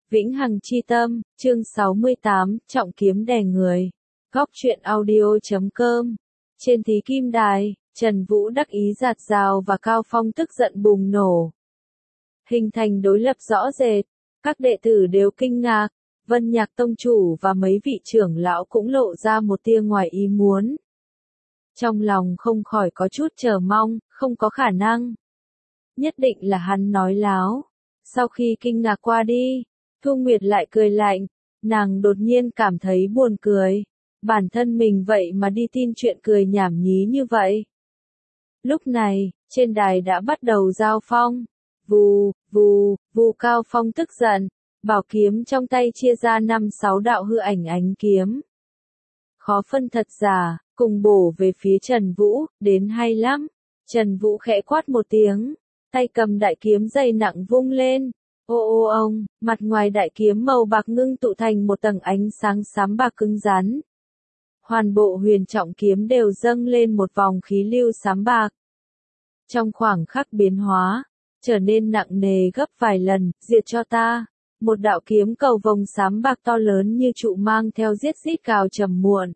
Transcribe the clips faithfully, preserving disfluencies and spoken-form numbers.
Vĩnh Hằng Chi Tâm, chương sáu mươi tám, Trọng Kiếm Đè Người. Góc truyện audio chấm com. Trên thí kim đài, Trần Vũ đắc ý giạt rào và Cao Phong tức giận bùng nổ. Hình thành đối lập rõ rệt, các đệ tử đều kinh ngạc, Vân Nhạc Tông Chủ và mấy vị trưởng lão cũng lộ ra một tia ngoài ý muốn. Trong lòng không khỏi có chút chờ mong, không có khả năng. Nhất định là hắn nói láo. Sau khi kinh ngạc qua đi, Thu Nguyệt lại cười lạnh, nàng đột nhiên cảm thấy buồn cười. Bản thân mình vậy mà đi tin chuyện cười nhảm nhí như vậy. Lúc này, trên đài đã bắt đầu giao phong. Vù, vù, vù. Cao Phong tức giận, bảo kiếm trong tay chia ra năm sáu đạo hư ảnh ánh kiếm. Khó phân thật giả, cùng bổ về phía Trần Vũ, đến hay lắm. Trần Vũ khẽ quát một tiếng, tay cầm đại kiếm dày nặng vung lên. Ô ô ông, mặt ngoài đại kiếm màu bạc ngưng tụ thành một tầng ánh sáng xám bạc cứng rắn. Hoàn bộ huyền trọng kiếm đều dâng lên một vòng khí lưu xám bạc. Trong khoảng khắc biến hóa, trở nên nặng nề gấp vài lần, diệt cho ta. Một đạo kiếm cầu vòng xám bạc to lớn như trụ mang theo giết rít cào trầm muộn.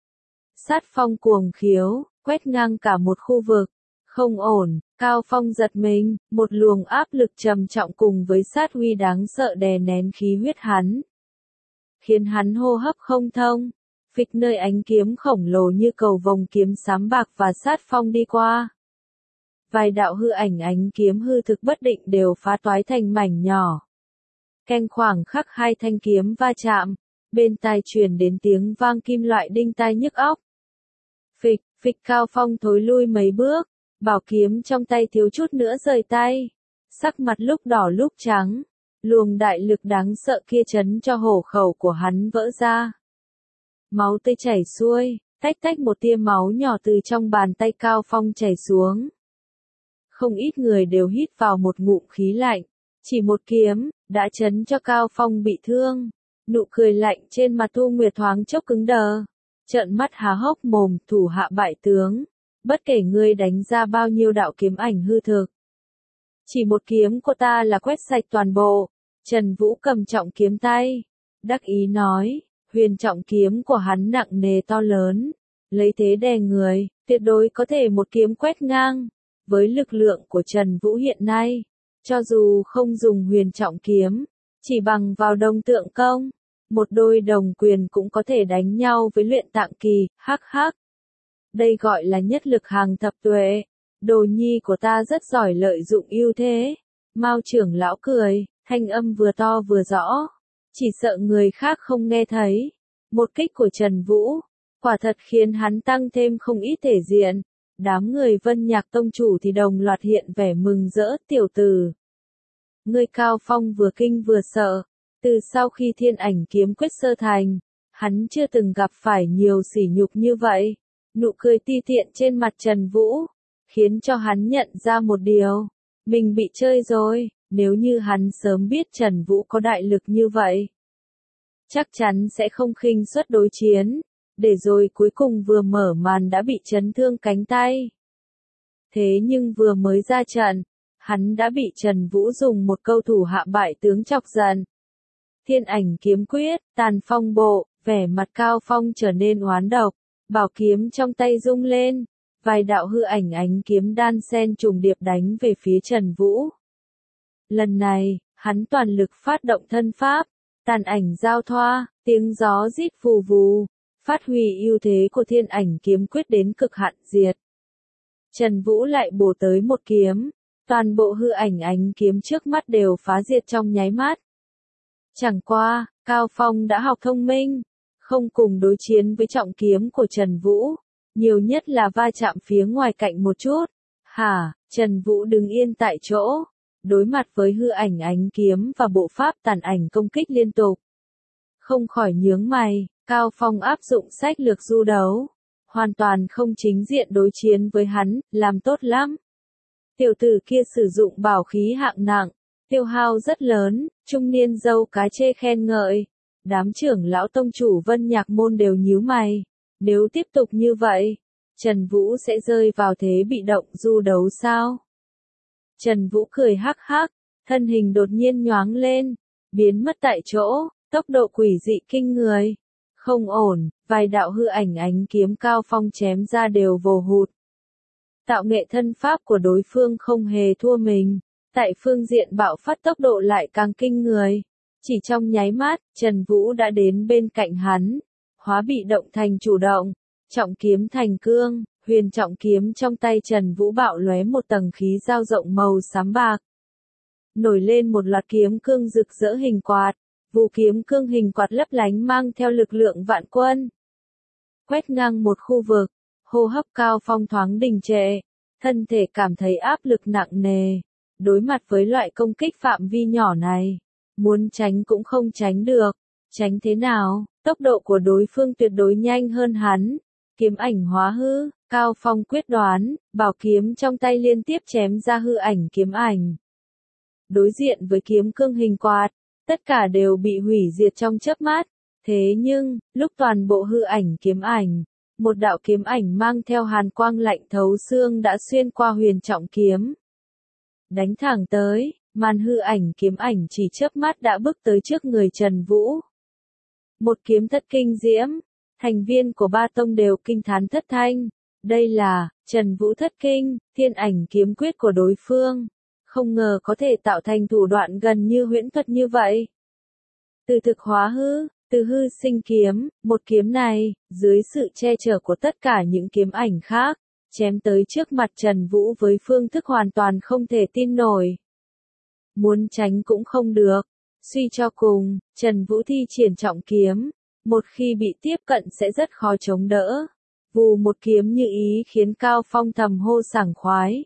Sát phong cuồng khiếu, quét ngang cả một khu vực. Không ổn, Cao Phong giật mình, một luồng áp lực trầm trọng cùng với sát uy đáng sợ đè nén khí huyết hắn. Khiến hắn hô hấp không thông, phịch nơi ánh kiếm khổng lồ như cầu vồng kiếm xám bạc và sát phong đi qua. Vài đạo hư ảnh ánh kiếm hư thực bất định đều phá toái thành mảnh nhỏ. Canh khoảng khắc hai thanh kiếm va chạm, bên tai truyền đến tiếng vang kim loại đinh tai nhức óc. Phịch, phịch. Cao Phong thối lui mấy bước. Bảo kiếm trong tay thiếu chút nữa rời tay. Sắc mặt lúc đỏ lúc trắng. Luồng đại lực đáng sợ kia chấn cho hổ khẩu của hắn vỡ ra. Máu tươi chảy xuôi, tách tách một tia máu nhỏ từ trong bàn tay Cao Phong chảy xuống. Không ít người đều hít vào một ngụm khí lạnh. Chỉ một kiếm, đã chấn cho Cao Phong bị thương. Nụ cười lạnh trên mặt Thu Nguyệt thoáng chốc cứng đờ. Trợn mắt há hốc mồm, thủ hạ bại tướng. Bất kể ngươi đánh ra bao nhiêu đạo kiếm ảnh hư thực. Chỉ một kiếm của ta là quét sạch toàn bộ. Trần Vũ cầm trọng kiếm tay. Đắc ý nói, huyền trọng kiếm của hắn nặng nề to lớn. Lấy thế đè người, tuyệt đối có thể một kiếm quét ngang. Với lực lượng của Trần Vũ hiện nay, cho dù không dùng huyền trọng kiếm, chỉ bằng vào đồng tượng công, một đôi đồng quyền cũng có thể đánh nhau với luyện tạng kỳ, hắc hắc. Đây gọi là nhất lực hàng thập tuệ. Đồ nhi của ta rất giỏi lợi dụng ưu thế. Mao trưởng lão cười, thanh âm vừa to vừa rõ. Chỉ sợ người khác không nghe thấy. Một kích của Trần Vũ, quả thật khiến hắn tăng thêm không ít thể diện. Đám người Vân Nhạc Tông Chủ thì đồng loạt hiện vẻ mừng rỡ. Tiểu tử, ngươi. Cao Phong vừa kinh vừa sợ. Từ sau khi thiên ảnh kiếm quyết sơ thành, hắn chưa từng gặp phải nhiều sỉ nhục như vậy. Nụ cười ti tiện trên mặt Trần Vũ, khiến cho hắn nhận ra một điều. Mình bị chơi rồi, nếu như hắn sớm biết Trần Vũ có đại lực như vậy. Chắc chắn sẽ không khinh suất đối chiến, để rồi cuối cùng vừa mở màn đã bị chấn thương cánh tay. Thế nhưng vừa mới ra trận, hắn đã bị Trần Vũ dùng một câu thủ hạ bại tướng chọc giận. Thiên ảnh kiếm quyết, tàn phong bộ, vẻ mặt Cao Phong trở nên oán độc. Bảo kiếm trong tay rung lên, vài đạo hư ảnh ánh kiếm đan xen trùng điệp đánh về phía Trần Vũ. Lần này, hắn toàn lực phát động thân pháp, tàn ảnh giao thoa, tiếng gió rít vù vù, phát huy ưu thế của thiên ảnh kiếm quyết đến cực hạn diệt. Trần Vũ lại bổ tới một kiếm, toàn bộ hư ảnh ánh kiếm trước mắt đều phá diệt trong nháy mắt. Chẳng qua, Cao Phong đã học thông minh. Không cùng đối chiến với trọng kiếm của Trần Vũ, nhiều nhất là va chạm phía ngoài cạnh một chút. Hả, Trần Vũ đứng yên tại chỗ, đối mặt với hư ảnh ánh kiếm và bộ pháp tàn ảnh công kích liên tục. Không khỏi nhướng mày, Cao Phong áp dụng sách lược du đấu, hoàn toàn không chính diện đối chiến với hắn, làm tốt lắm. Tiểu tử kia sử dụng bảo khí hạng nặng, tiêu hao rất lớn, trung niên dâu cá chê khen ngợi. Đám trưởng lão tông chủ Vân Nhạc môn đều nhíu mày. Nếu tiếp tục như vậy, Trần Vũ sẽ rơi vào thế bị động du đấu sao? Trần Vũ cười hắc hắc, thân hình đột nhiên nhoáng lên. biến mất tại chỗ, tốc độ quỷ dị kinh người. Không ổn, vài đạo hư ảnh ánh kiếm Cao Phong chém ra đều vồ hụt. Tạo nghệ thân pháp của đối phương không hề thua mình, tại phương diện bạo phát tốc độ lại càng kinh người. Chỉ trong nháy mắt, Trần Vũ đã đến bên cạnh hắn, hóa bị động thành chủ động, trọng kiếm thành cương, huyền trọng kiếm trong tay Trần Vũ bạo lóe một tầng khí dao rộng màu xám bạc. Nổi lên một loạt kiếm cương rực rỡ hình quạt, vũ kiếm cương hình quạt lấp lánh mang theo lực lượng vạn quân. Quét ngang một khu vực, hô hấp Cao Phong thoáng đình trệ, thân thể cảm thấy áp lực nặng nề. Đối mặt với loại công kích phạm vi nhỏ này, muốn tránh cũng không tránh được. Tránh thế nào, tốc độ của đối phương tuyệt đối nhanh hơn hắn. Kiếm ảnh hóa hư, Cao Phong quyết đoán, bảo kiếm trong tay liên tiếp chém ra hư ảnh kiếm ảnh. Đối diện với kiếm cương hình quạt, tất cả đều bị hủy diệt trong chớp mắt. Thế nhưng, lúc toàn bộ hư ảnh kiếm ảnh, một đạo kiếm ảnh mang theo hàn quang lạnh thấu xương đã xuyên qua huyền trọng kiếm. Đánh thẳng tới, màn hư ảnh kiếm ảnh chỉ chớp mắt đã bước tới trước người Trần Vũ. Một kiếm thất kinh diễm, thành viên của ba tông đều kinh thán thất thanh. Đây là, Trần Vũ thất kinh, thiên ảnh kiếm quyết của đối phương. Không ngờ có thể tạo thành thủ đoạn gần như huyễn thuật như vậy. Từ thực hóa hư, từ hư sinh kiếm, một kiếm này, dưới sự che chở của tất cả những kiếm ảnh khác, chém tới trước mặt Trần Vũ với phương thức hoàn toàn không thể tin nổi. Muốn tránh cũng không được. Suy cho cùng, Trần Vũ thi triển trọng kiếm, một khi bị tiếp cận sẽ rất khó chống đỡ. Vù một kiếm như ý khiến Cao Phong thầm hô sảng khoái.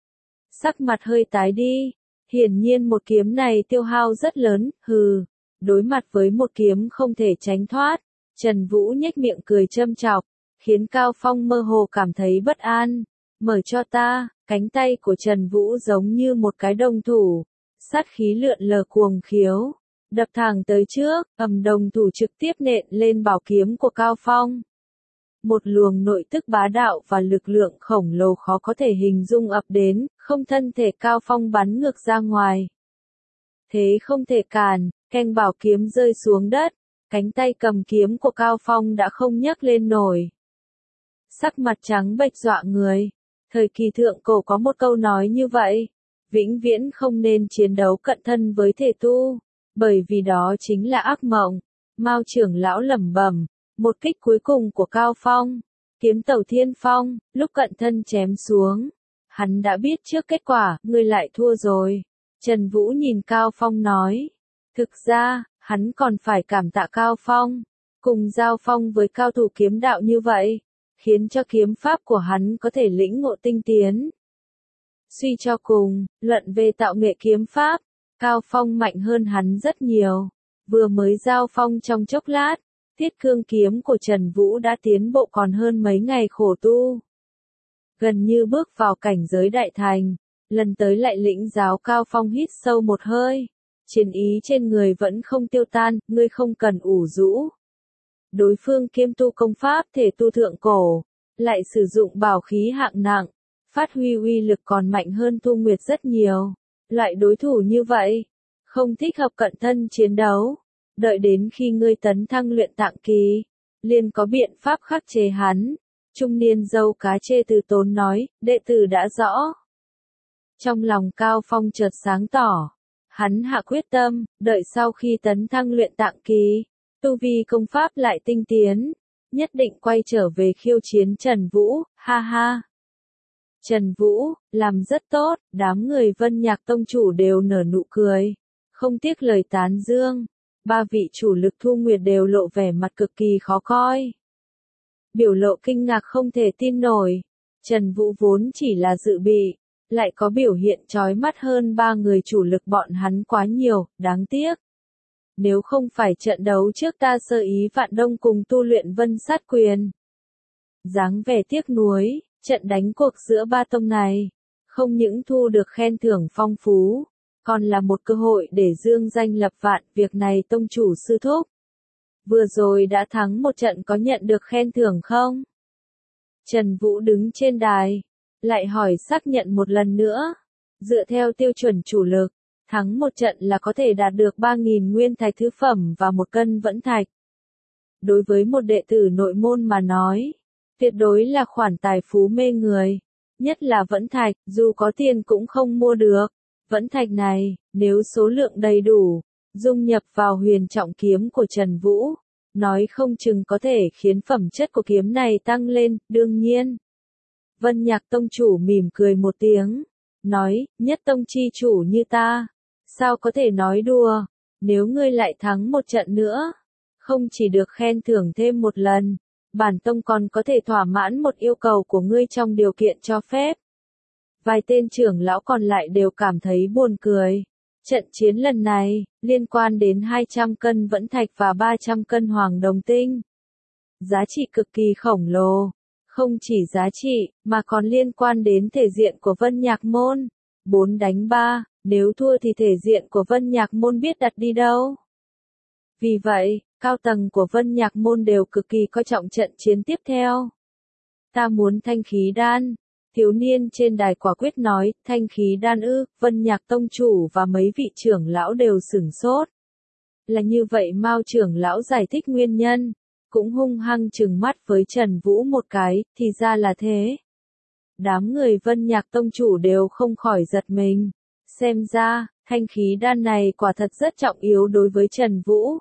Sắc mặt hơi tái đi, hiển nhiên một kiếm này tiêu hao rất lớn, hừ. Đối mặt với một kiếm không thể tránh thoát, Trần Vũ nhếch miệng cười châm chọc, khiến Cao Phong mơ hồ cảm thấy bất an. Mở cho ta, cánh tay của Trần Vũ giống như một cái đồng thủ, sát khí lượn lờ cuồng khiếu, đập thẳng tới trước, ầm đồng thủ trực tiếp nện lên bảo kiếm của Cao Phong. Một luồng nội tức bá đạo và lực lượng khổng lồ khó có thể hình dung ập đến, không thân thể Cao Phong bắn ngược ra ngoài. Thế không thể cản, keng bảo kiếm rơi xuống đất, cánh tay cầm kiếm của Cao Phong đã không nhấc lên nổi. Sắc mặt trắng bệch dọa người. Thời kỳ thượng cổ có một câu nói như vậy, vĩnh viễn không nên chiến đấu cận thân với thể tu, bởi vì đó chính là ác mộng. Mao trưởng lão lẩm bẩm, một kích cuối cùng của Cao Phong, kiếm tẩu thiên phong, lúc cận thân chém xuống. Hắn đã biết trước kết quả, ngươi lại thua rồi. Trần Vũ nhìn Cao Phong nói, thực ra, hắn còn phải cảm tạ Cao Phong, cùng giao phong với cao thủ kiếm đạo như vậy, khiến cho kiếm pháp của hắn có thể lĩnh ngộ tinh tiến. Suy cho cùng, luận về tạo nghệ kiếm pháp, Cao Phong mạnh hơn hắn rất nhiều. Vừa mới giao phong trong chốc lát, Thiết Cương kiếm của Trần Vũ đã tiến bộ còn hơn mấy ngày khổ tu. Gần như bước vào cảnh giới đại thành, lần tới lại lĩnh giáo. Cao Phong hít sâu một hơi, chiến ý trên người vẫn không tiêu tan, ngươi không cần ủ rũ. Đối phương kiêm tu công pháp thể tu thượng cổ, lại sử dụng bảo khí hạng nặng, phát huy uy lực còn mạnh hơn Tu Nguyệt rất nhiều. Loại đối thủ như vậy, không thích hợp cận thân chiến đấu. Đợi đến khi ngươi tấn thăng luyện tạng kỳ, liền có biện pháp khắc chế hắn. Trung niên dâu cá chê từ tốn nói, đệ tử đã rõ. Trong lòng Cao Phong chợt sáng tỏ, hắn hạ quyết tâm, đợi sau khi tấn thăng luyện tạng kỳ, tu vi công pháp lại tinh tiến, nhất định quay trở về khiêu chiến Trần Vũ, ha ha. Trần Vũ, làm rất tốt, đám người Vân Nhạc tông chủ đều nở nụ cười, không tiếc lời tán dương. Ba vị chủ lực Thu Nguyệt đều lộ vẻ mặt cực kỳ khó coi. Biểu lộ kinh ngạc không thể tin nổi. Trần Vũ vốn chỉ là dự bị, lại có biểu hiện chói mắt hơn ba người chủ lực bọn hắn quá nhiều, đáng tiếc. Nếu không phải trận đấu trước ta sơ ý Vạn Đông cùng tu luyện Vân Sát Quyền. Dáng vẻ tiếc nuối, trận đánh cuộc giữa ba tông này, không những thu được khen thưởng phong phú, còn là một cơ hội để dương danh lập vạn. Việc này tông chủ sư thúc, vừa rồi đã thắng một trận có nhận được khen thưởng không? Trần Vũ đứng trên đài, lại hỏi xác nhận một lần nữa. Dựa theo tiêu chuẩn chủ lực, Thắng một trận là có thể đạt được ba nghìn nguyên thạch thứ phẩm và một cân vẫn thạch. Đối với một đệ tử nội môn mà nói, tuyệt đối là khoản tài phú mê người. Nhất là vẫn thạch, dù có tiền cũng không mua được. Vẫn thạch này, nếu số lượng đầy đủ, dung nhập vào huyền trọng kiếm của Trần Vũ, nói không chừng có thể khiến phẩm chất của kiếm này tăng lên, đương nhiên. Vân Nhạc Tông chủ mỉm cười một tiếng, nói, nhất tông chi chủ như ta, sao có thể nói đùa, nếu ngươi lại thắng một trận nữa, không chỉ được khen thưởng thêm một lần, bản tông còn có thể thỏa mãn một yêu cầu của ngươi trong điều kiện cho phép. Vài tên trưởng lão còn lại đều cảm thấy buồn cười. Trận chiến lần này, liên quan đến hai trăm cân vẫn thạch và ba trăm cân hoàng đồng tinh. Giá trị cực kỳ khổng lồ. Không chỉ giá trị, mà còn liên quan đến thể diện của Vân Nhạc Môn. bốn đánh ba, nếu thua thì thể diện của Vân Nhạc Môn biết đặt đi đâu. Vì vậy, cao tầng của Vân Nhạc Môn đều cực kỳ coi trọng trận chiến tiếp theo. Ta muốn thanh khí đan. Thiếu niên trên đài quả quyết nói, thanh khí đan ư, Vân Nhạc Tông chủ và mấy vị trưởng lão đều sửng sốt. Là như vậy Mao trưởng lão giải thích nguyên nhân, cũng hung hăng trừng mắt với Trần Vũ một cái, thì ra là thế. Đám người Vân Nhạc Tông chủ đều không khỏi giật mình. Xem ra, thanh khí đan này quả thật rất trọng yếu đối với Trần Vũ.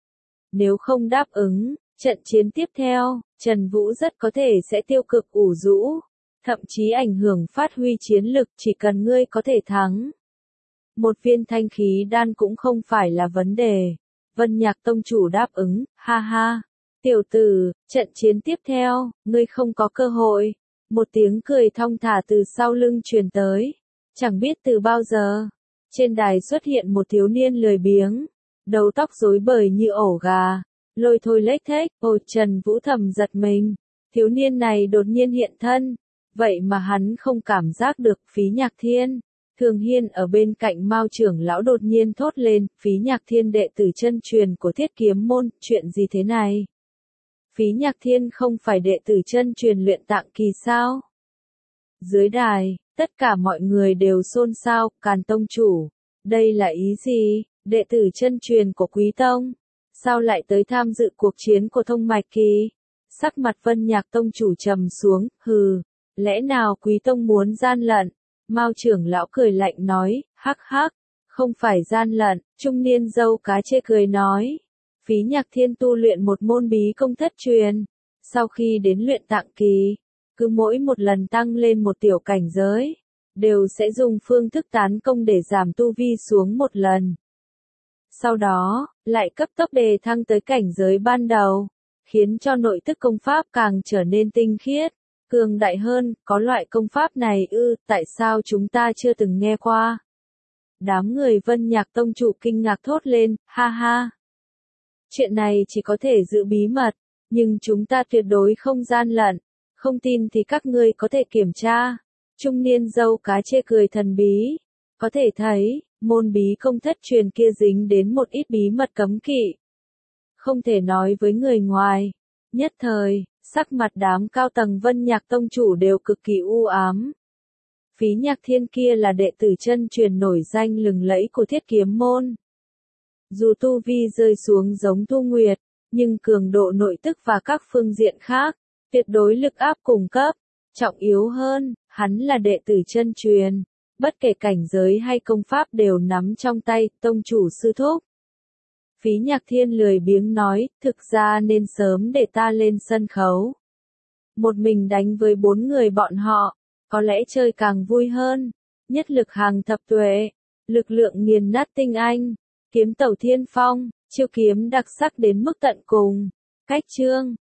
Nếu không đáp ứng, trận chiến tiếp theo, Trần Vũ rất có thể sẽ tiêu cực ủ rũ. Thậm chí ảnh hưởng phát huy chiến lực chỉ cần ngươi có thể thắng. Một viên thanh khí đan cũng không phải là vấn đề. Vân Nhạc Tông chủ đáp ứng, ha ha. Tiểu tử, trận chiến tiếp theo, ngươi không có cơ hội. Một tiếng cười thong thả từ sau lưng truyền tới. Chẳng biết từ bao giờ. Trên đài xuất hiện một thiếu niên lười biếng. Đầu tóc rối bời như ổ gà. Lôi thôi lếch thếch, ôi Trần Vũ thầm giật mình. Thiếu niên này đột nhiên hiện thân. Vậy mà hắn không cảm giác được Phí Nhạc Thiên. Thường Hiên ở bên cạnh Mao trưởng lão đột nhiên thốt lên, Phí Nhạc Thiên đệ tử chân truyền của Thiết Kiếm môn, chuyện gì thế này? Phí Nhạc Thiên không phải đệ tử chân truyền luyện tạng kỳ sao? Dưới đài, tất cả mọi người đều xôn xao, Càn Tông chủ. Đây là ý gì? Đệ tử chân truyền của Quý Tông? Sao lại tới tham dự cuộc chiến của Thông Mạch Kỳ? Sắc mặt Vân Nhạc Tông chủ trầm xuống, hừ. Lẽ nào Quý Tông muốn gian lận? Mao trưởng lão cười lạnh nói, hắc hắc, không phải gian lận, trung niên dâu cá chê cười nói. Phí Nhạc Thiên tu luyện một môn bí công thất truyền. Sau khi đến luyện tạng kỳ, cứ mỗi một lần tăng lên một tiểu cảnh giới, đều sẽ dùng phương thức tán công để giảm tu vi xuống một lần. Sau đó, lại cấp tốc đề thăng tới cảnh giới ban đầu, khiến cho nội tức công pháp càng trở nên tinh khiết. Cường đại hơn, có loại công pháp này ư, tại sao chúng ta chưa từng nghe qua? Đám người Vân Nhạc Tông chủ kinh ngạc thốt lên, ha ha. Chuyện này chỉ có thể giữ bí mật, nhưng chúng ta tuyệt đối không gian lận, không tin thì các ngươi có thể kiểm tra. Trung niên dâu cá chê cười thần bí, có thể thấy, môn bí công thất truyền kia dính đến một ít bí mật cấm kỵ. Không thể nói với người ngoài. Nhất thời, sắc mặt đám cao tầng Vân Nhạc Tông chủ đều cực kỳ u ám. Phí Nhạc Thiên kia là đệ tử chân truyền nổi danh lừng lẫy của Thiết Kiếm môn. Dù tu vi rơi xuống giống Thu Nguyệt, nhưng cường độ nội tức và các phương diện khác, tuyệt đối lực áp cùng cấp. Trọng yếu hơn, hắn là đệ tử chân truyền, bất kể cảnh giới hay công pháp đều nắm trong tay, tông chủ sư thúc. Phí Nhạc Thiên lười biếng nói, thực ra nên sớm để ta lên sân khấu. Một mình đánh với bốn người bọn họ, có lẽ chơi càng vui hơn. Nhất lực hàng thập tuệ, lực lượng nghiền nát tinh anh, kiếm tẩu thiên phong, chiêu kiếm đặc sắc đến mức tận cùng. Cách chương